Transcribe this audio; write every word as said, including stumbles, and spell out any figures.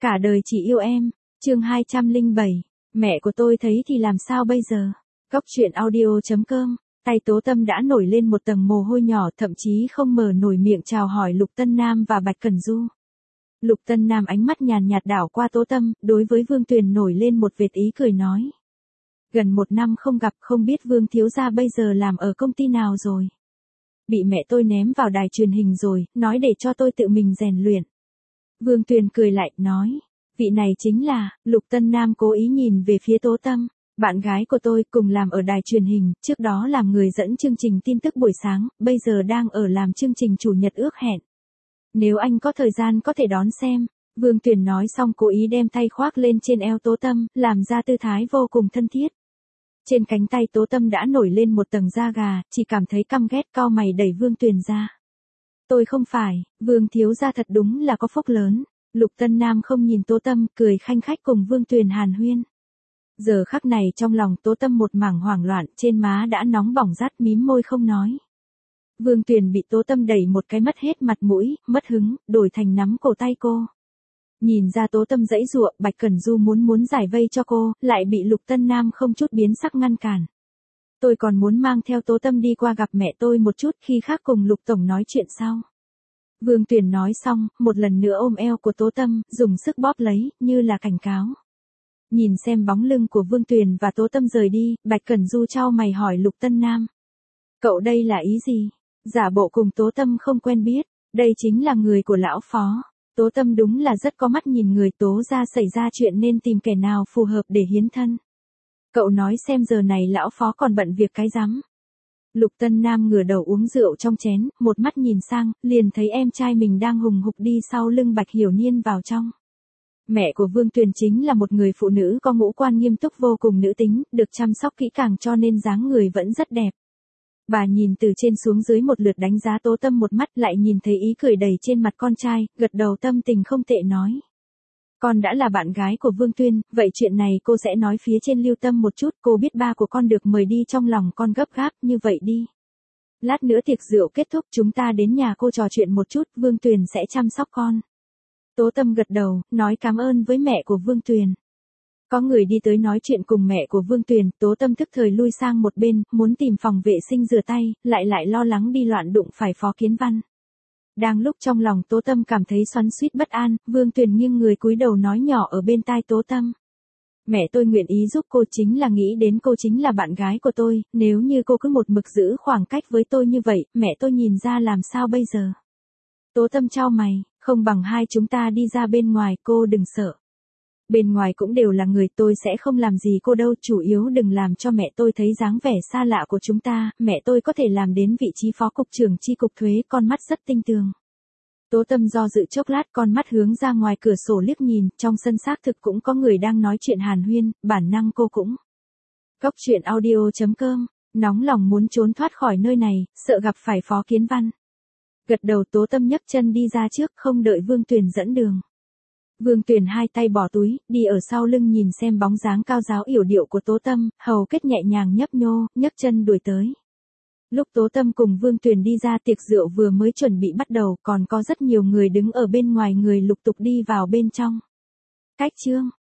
Cả đời chỉ yêu em, chương hai trăm lẻ bảy, mẹ của tôi thấy thì làm sao bây giờ? Góc truyện audio.com, tay Tố Tâm đã nổi lên một tầng mồ hôi nhỏ, thậm chí không mở nổi miệng chào hỏi Lục Tân Nam và Bạch Cẩn Du. Lục Tân Nam ánh mắt nhàn nhạt đảo qua Tố Tâm, đối với Vương Tuyền nổi lên một vệt ý cười nói. Gần một năm không gặp, không biết Vương thiếu gia bây giờ làm ở công ty nào rồi? Bị mẹ tôi ném vào đài truyền hình rồi, nói để cho tôi tự mình rèn luyện. Vương Tuyền cười lại, nói, vị này chính là, Lục Tân Nam cố ý nhìn về phía Tố Tâm, bạn gái của tôi, cùng làm ở đài truyền hình, trước đó làm người dẫn chương trình tin tức buổi sáng, bây giờ đang ở làm chương trình chủ nhật ước hẹn. Nếu anh có thời gian có thể đón xem. Vương Tuyền nói xong cố ý đem tay khoác lên trên eo Tố Tâm, làm ra tư thái vô cùng thân thiết. Trên cánh tay Tố Tâm đã nổi lên một tầng da gà, chỉ cảm thấy căm ghét, cau mày đẩy Vương Tuyền ra. Tôi không phải, Vương thiếu gia thật đúng là có phúc lớn. Lục Tân Nam không nhìn Tố Tâm, cười khanh khách cùng Vương Tuyền hàn huyên. Giờ khắc này trong lòng Tố Tâm một mảng hoảng loạn, trên má đã nóng bỏng rát, mím môi không nói. Vương Tuyền bị Tố Tâm đẩy một cái mất hết mặt mũi, mất hứng, đổi thành nắm cổ tay cô. Nhìn ra Tố Tâm giãy giụa, Bạch Cẩn Du muốn muốn giải vây cho cô, lại bị Lục Tân Nam không chút biến sắc ngăn cản. Tôi còn muốn mang theo Tố Tâm đi qua gặp mẹ tôi một chút, khi khác cùng Lục Tổng nói chuyện sau. Vương Tuyền nói xong, một lần nữa ôm eo của Tố Tâm, dùng sức bóp lấy, như là cảnh cáo. Nhìn xem bóng lưng của Vương Tuyền và Tố Tâm rời đi, Bạch Cẩn Du chau mày hỏi Lục Tân Nam. Cậu đây là ý gì? Giả bộ cùng Tố Tâm không quen biết, đây chính là người của lão phó. Tố Tâm đúng là rất có mắt nhìn người, Tố ra xảy ra chuyện nên tìm kẻ nào phù hợp để hiến thân. Cậu nói xem giờ này lão phó còn bận việc cái rắm. Lục Tân Nam ngửa đầu uống rượu trong chén, một mắt nhìn sang, liền thấy em trai mình đang hùng hục đi sau lưng Bạch Hiểu Niên vào trong. Mẹ của Vương Tuyền chính là một người phụ nữ có ngũ quan nghiêm túc vô cùng nữ tính, được chăm sóc kỹ càng cho nên dáng người vẫn rất đẹp. Bà nhìn từ trên xuống dưới một lượt đánh giá Tố Tâm một mắt, lại nhìn thấy ý cười đầy trên mặt con trai, gật đầu tâm tình không tệ nói. Con đã là bạn gái của Vương Tuyên, vậy chuyện này cô sẽ nói phía trên Lưu Tâm một chút, cô biết ba của con được mời đi, trong lòng con gấp gáp, như vậy đi. Lát nữa tiệc rượu kết thúc chúng ta đến nhà cô trò chuyện một chút, Vương Tuyền sẽ chăm sóc con. Tố Tâm gật đầu, nói cảm ơn với mẹ của Vương Tuyền. Có người đi tới nói chuyện cùng mẹ của Vương Tuyền, Tố Tâm tức thời lui sang một bên, muốn tìm phòng vệ sinh rửa tay, lại lại lo lắng đi loạn đụng phải Phó Kiến Văn. Đang lúc trong lòng Tố Tâm cảm thấy xoắn xuýt bất an, Vương Tuyền nghiêng người cúi đầu nói nhỏ ở bên tai Tố Tâm. Mẹ tôi nguyện ý giúp cô, chính là nghĩ đến cô chính là bạn gái của tôi, nếu như cô cứ một mực giữ khoảng cách với tôi như vậy, mẹ tôi nhìn ra làm sao bây giờ. Tố Tâm chau mày, không bằng hai chúng ta đi ra bên ngoài, cô đừng sợ. Bên ngoài cũng đều là người, tôi sẽ không làm gì cô đâu, chủ yếu đừng làm cho mẹ tôi thấy dáng vẻ xa lạ của chúng ta, mẹ tôi có thể làm đến vị trí phó cục trưởng chi cục thuế, con mắt rất tinh tường. Tố Tâm do dự chốc lát, con mắt hướng ra ngoài cửa sổ liếc nhìn, trong sân xác thực cũng có người đang nói chuyện hàn huyên, bản năng cô cũng. Góc truyện audio.com, nóng lòng muốn trốn thoát khỏi nơi này, sợ gặp phải Phó Kiến Văn. Gật đầu Tố Tâm nhấc chân đi ra trước, không đợi Vương Tuyền dẫn đường. Vương Tuyền hai tay bỏ túi, đi ở sau lưng nhìn xem bóng dáng cao ráo yểu điệu của Tố Tâm, hầu kết nhẹ nhàng nhấp nhô, nhấc chân đuổi tới. Lúc Tố Tâm cùng Vương Tuyền đi ra, tiệc rượu vừa mới chuẩn bị bắt đầu, còn có rất nhiều người đứng ở bên ngoài, người lục tục đi vào bên trong. Cách chương,